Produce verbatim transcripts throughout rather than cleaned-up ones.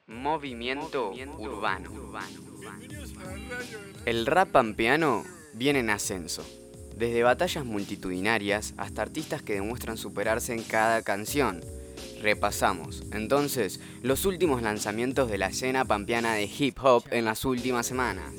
Movimiento urbano. El rap pampeano viene en ascenso, desde batallas multitudinarias hasta artistas que demuestran superarse en cada canción. Repasamos, entonces, los últimos lanzamientos de la escena pampeana de hip hop en las últimas semanas.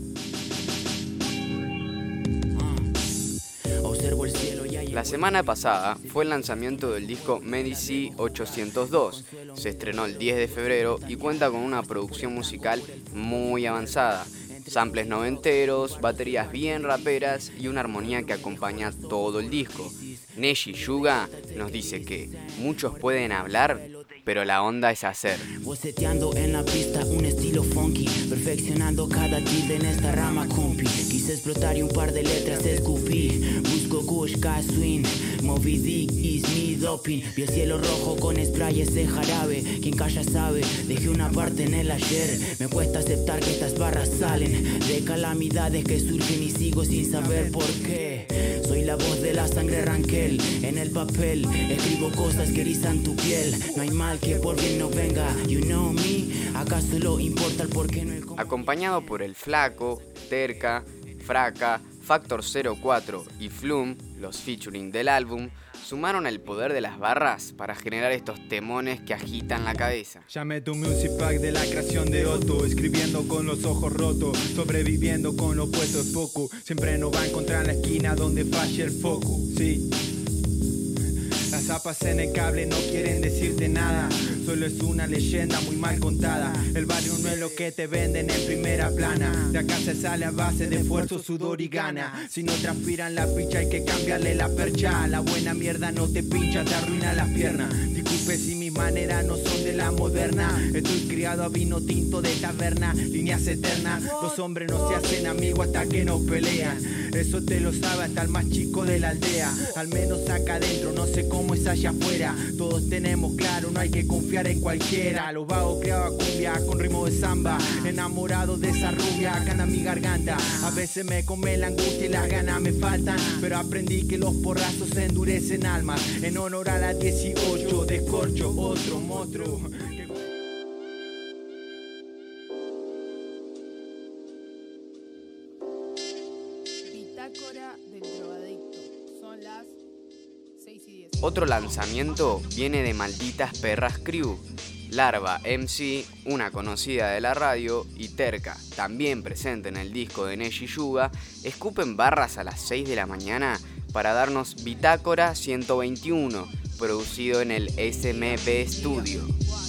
La semana pasada fue el lanzamiento del disco Medici ochocientos dos. Se estrenó el diez de febrero y cuenta con una producción musical muy avanzada. Samples noventeros, baterías bien raperas y una armonía que acompaña todo el disco. Neji Yuga nos dice que muchos pueden hablar, pero la onda es hacer. Boceteando en la pista un estilo funky, perfeccionando cada tilde en esta rama compi. Quise explotar y un par de letras escupí. Busco kush, swing, Moby Dick is me doping. Vi el cielo rojo con sprayes de jarabe. Quien calla sabe, dejé una parte en el ayer. Me cuesta aceptar que estas barras salen de calamidades que surgen y sigo sin saber por qué. Soy la voz de la sangre Ranquel en el papel. Escribo cosas que erizan tu piel. No hay mal que por bien no venga, you know me. Acá solo importa el por qué no el cómo. Acompañado por El Flaco, Terca, Fraca, Factor cero cuatro y Flum, los featuring del álbum, sumaron el poder de las barras para generar estos temones que agitan la cabeza. Llame tu music pack de la creación de Otto, escribiendo con los ojos rotos, sobreviviendo con lo puesto es poco. Siempre nos va a encontrar en la esquina donde falle el foco, sí. Las zapas en el cable no quieren decirte nada, solo es una leyenda muy mal contada. El barrio no es lo que te venden en primera plana. De acá se sale a base de esfuerzo, sudor y gana. Si no transpiran la picha hay que cambiarle la percha. La buena mierda no te pincha, te arruina las piernas. Disculpe si mis maneras no son de la moderna. Estoy criado a vino tinto de taberna, líneas eternas. Los hombres no se hacen amigos hasta que nos pelean. Eso te lo sabe hasta el más chico de la aldea. Al menos acá adentro, no sé cómo es allá afuera. Todos tenemos claro, no hay que confiar en cualquiera. Los vagos creados a cumbia con ritmo de samba. Enamorado de esa rubia, gana mi garganta. A veces me come la angustia y las ganas me faltan. Pero aprendí que los porrazos endurecen almas. En honor a la dieciocho, descorcho otro monstruo. Bitácora del drogadicto. Son las seis y diez. Otro lanzamiento viene de Malditas Perras Crew. Larva M C, una conocida de la radio, y Terca, también presente en el disco de Neji Yuga, escupen barras a las seis de la mañana para darnos Bitácora ciento veintiuno, producido en el S M P Studio.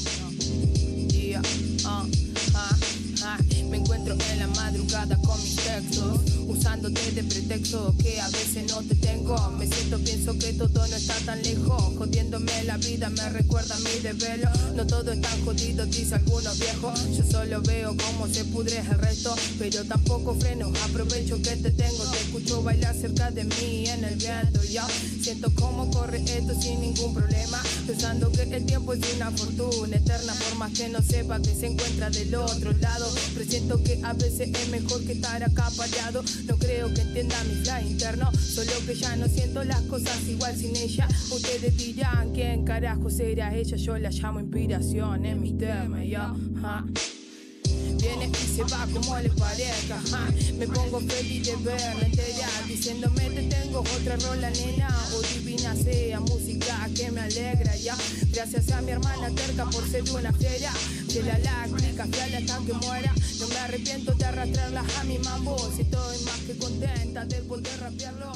Me encuentro en la madrugada con mis textos, usándote de pretexto que a veces no te tengo. Me siento, pienso que todo no está tan lejos. Jodiéndome la vida me recuerda a mi desvelo. No todo es tan jodido, dice algunos viejos. Yo solo veo cómo se pudre el resto, pero tampoco freno. Aprovecho que te tengo, te escucho bailar cerca de mí en el viento. Yo siento cómo corre esto sin ningún problema, pensando que el tiempo es una fortuna eterna, por más que no sepa que se encuentra del otro lado. Presiento que a veces es mejor que estar acá parado. No creo que entienda mi fly interno, solo que ya no siento las cosas igual sin ella. Ustedes dirán, ¿quién carajo será ella? Yo la llamo inspiración en mis temas, ya. Ja. Viene y se va como le parezca, ja. Me pongo feliz de verla entera, diciéndome te tengo otra rola, nena. O divina sea música que me alegra, ya. Gracias a mi hermana Terca por ser una fiera. De la láctica, fiel hasta que muera. No me arrepiento de arrastrarla a mi mambo. Si estoy más que contenta de poder rapearlo.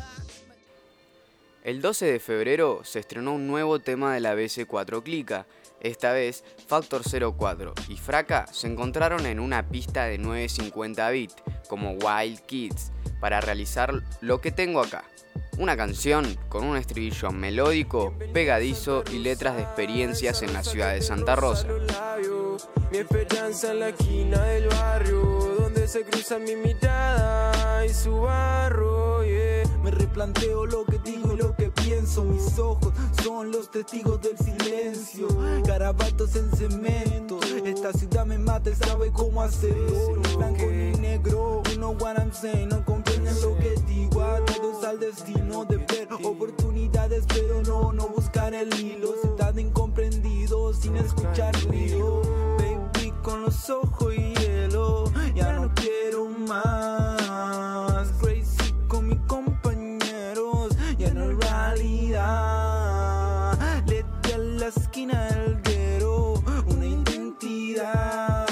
El doce de febrero se estrenó un nuevo tema de la B C cuatro Clica. Esta vez, Factor cero cuatro y Fraca se encontraron en una pista de novecientos cincuenta bits, como Wild Kids, para realizar Lo que tengo acá. Una canción con un estribillo melódico, pegadizo y letras de experiencias en la ciudad de Santa Rosa. Mi esperanza en la esquina del barrio, donde se cruza mi mirada y su barro, yeah. Me replanteo lo que digo y lo que pienso. Mis ojos son los testigos del silencio. Garabatos en cemento. Esta ciudad me mata y sabe cómo hacerlo. Ni blanco ni negro. You know what I'm saying. No comprenden lo que digo. Atados al destino de ver oportunidades, pero no, no buscar el hilo. Ciudad incomprendido sin escuchar ruido. Baby, con los ojos hielo. Ya no quiero más. Crazy con mis compañeros, ya no es realidad. Le di a la esquina del guero una identidad.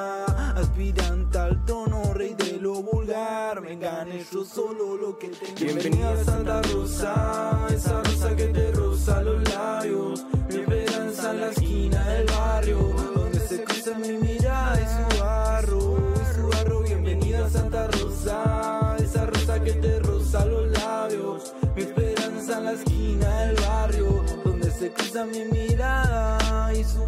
Aspirante al tono, rey de lo vulgar. Me gané yo solo lo que tengo. Bienvenida a Santa Rosa, esa rosa que te roza los labios. Mi esperanza en la esquina del barrio, donde se cruza mi mirada y su barro, y su barro. Bienvenida a Santa Rosa, esa rosa que te roza los labios. Mi esperanza en la esquina del barrio, donde se cruza mi mirada y su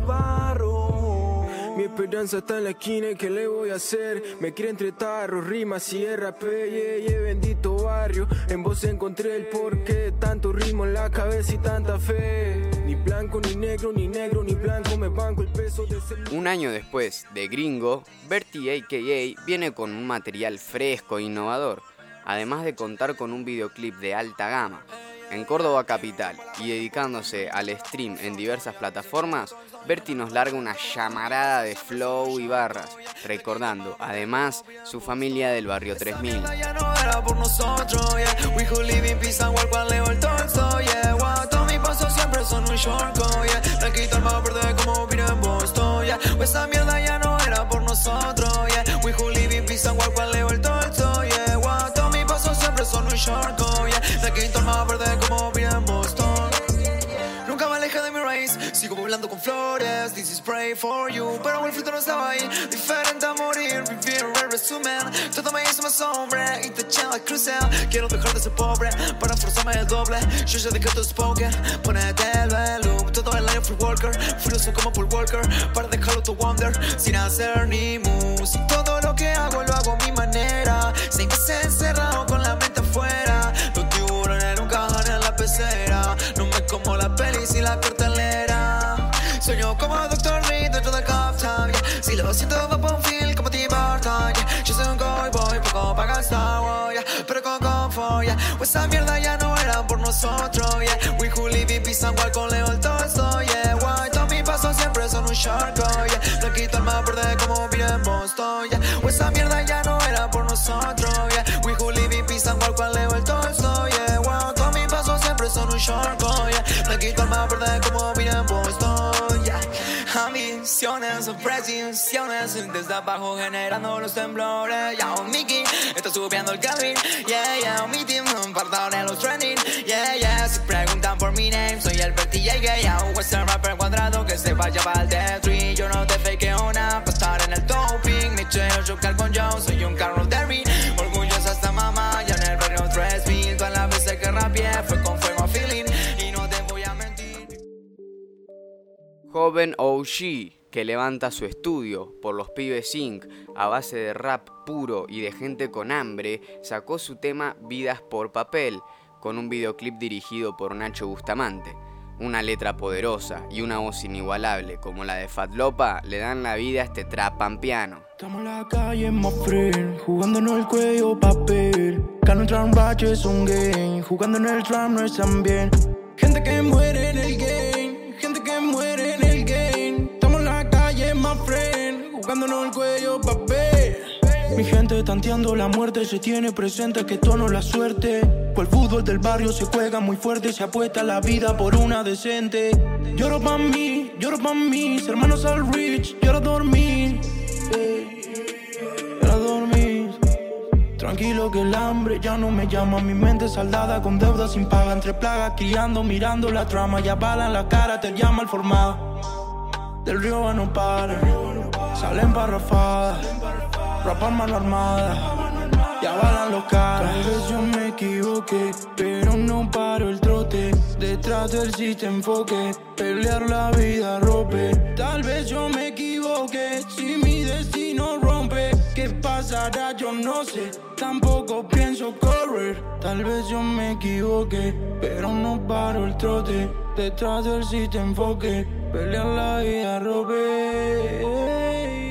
barro. Mi esperanza está en la esquina y ¿qué le voy a hacer? Me quiere entre tarros, rimas y R P, yeah, yeah, bendito barrio. En vos encontré el porqué, tanto ritmo en la cabeza y tanta fe. Ni blanco, ni negro, ni negro, ni blanco, me banco el peso de ser... Un año después de Gringo, Bertie a k a viene con un material fresco e innovador, además de contar con un videoclip de alta gama. En Córdoba capital y dedicándose al stream en diversas plataformas, Bertie nos larga una llamarada de flow y barras, recordando además su familia del barrio tres mil. Ya no era por nosotros, yeah. We who live in peace and war, cual leo el torso, yeah. Wow, todos mis pasos siempre son un shortcut, yeah. La quito el mapa verde como vino en Boston, yeah. Esa mierda ya no era por nosotros, yeah. We who live in peace and war, cual leo el torso, yeah. Wow, todos mis pasos siempre son un shortcut, yeah. La quito el mapa verde como vino en Boston. Nunca me alejé de mi raíz, sigo volando con flores. This is pray for you, pero el fruto no estaba ahí. Diferente a morir, vivir el resumen. Todo me hizo más hombre y te eché la cruce. Quiero dejar de ser pobre para forzarme el doble. Yo ya dejé tu spoken, ponete el velo. Todo el año free walker, furioso como Paul Walker, para dejarlo tu wonder, sin hacer ni moves. Todo lo que hago lo hago a mi manera, seis meses encerrado con la mente afuera. Los tiburones nunca ganan en la pecera. No me como la peli sin la cartelera. Sueño como Doctor Reed dentro del Captain, yeah. Si lo siento va por un feel como Tim Burton, yeah. Yo soy un cowboy, poco para gastar, oh, yeah. Pero con confort, yeah. Pues esa mierda ya no era por nosotros, yeah. We who live in peace and war con Leo el Tolstoy, yeah. Why, todos mis pasos siempre son un shortcut, yeah. No quito el más verde como vino en Boston, yeah. Pues esa mierda ya no era por nosotros, yeah. We who live in peace and war con Leo el Tolstoy, yeah. Wow, todos mis pasos siempre son un shortcut, yeah. No quito el más verde como vino en Boston, yeah. Ambiciones, presiones, desde abajo generando los temblores. Ya un Mickey está subiendo el Calvin, yeah, yeah. Mi team apartado de los trending, yeah, yeah. Si preguntan por mi name, soy el Bertie a k a. Un western rapper cuadrado que se vaya para el Death Tree. Yo no te fakeo nada para estar en el topping. Me cheo chocar con Joe, soy un carro derby. Orgullosa hasta mamá, ya en el barrio tres mil. Todas las veces que rapié fue con fuego a feeling. Y no te voy a mentir. Joven O G, que levanta su estudio por los Pibes incorporated a base de rap puro y de gente con hambre, sacó su tema Vidas por Papel, con un videoclip dirigido por Nacho Bustamante. Una letra poderosa y una voz inigualable como la de Fat Lopa le dan la vida a este trap pampeano. Estamos en la calle, my friend, jugándonos el cuello papel. Gano un tram bache es un game, jugando en el tram no es tan bien. Gente que muere en el game, gente que muere en el game. Estamos en la calle, my friend, jugándonos el cuello papel. Mi gente tanteando la muerte, se tiene presente que esto no es la suerte. Pues el fútbol del barrio se juega muy fuerte, se apuesta la vida por una decente. Lloro pa' mí, lloro pa' mis hermanos al rich, lloro a dormir, eh, lloro a dormir. Tranquilo que el hambre ya no me llama, mi mente saldada con deuda sin paga. Entre plagas criando, mirando la trama, ya bala en la cara, te llama el formado. Del río no para, salen parrafadas, rapan mano armada, ya balan los caras. Tal vez yo me equivoqué, pero no paro el trote. Detrás del sistema enfoque, pelear la vida rompe. Tal vez yo me equivoqué, si mi destino rompe. ¿Qué pasará? Yo no sé, tampoco pienso correr. Tal vez yo me equivoqué, pero no paro el trote. Detrás del sistema enfoque, pelear la vida rompe.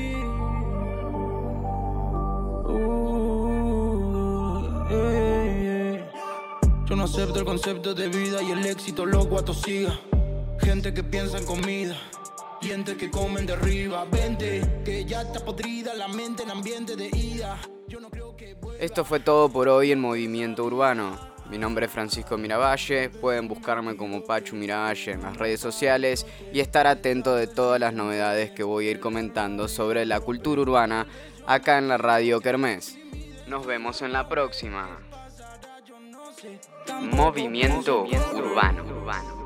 Yo no acepto el concepto de vida y el éxito loco atosiga. Gente que piensa en comida, y entre que comen de arriba. Vente, que ya está podrida la mente en ambiente de ida. Yo no creo que vuelva. Esto fue todo por hoy en Movimiento Urbano. Mi nombre es Francisco Miravalle, pueden buscarme como Pachu Miravalle en las redes sociales y estar atento de todas las novedades que voy a ir comentando sobre la cultura urbana acá en la Radio Kermés. Nos vemos en la próxima. Movimiento Urbano.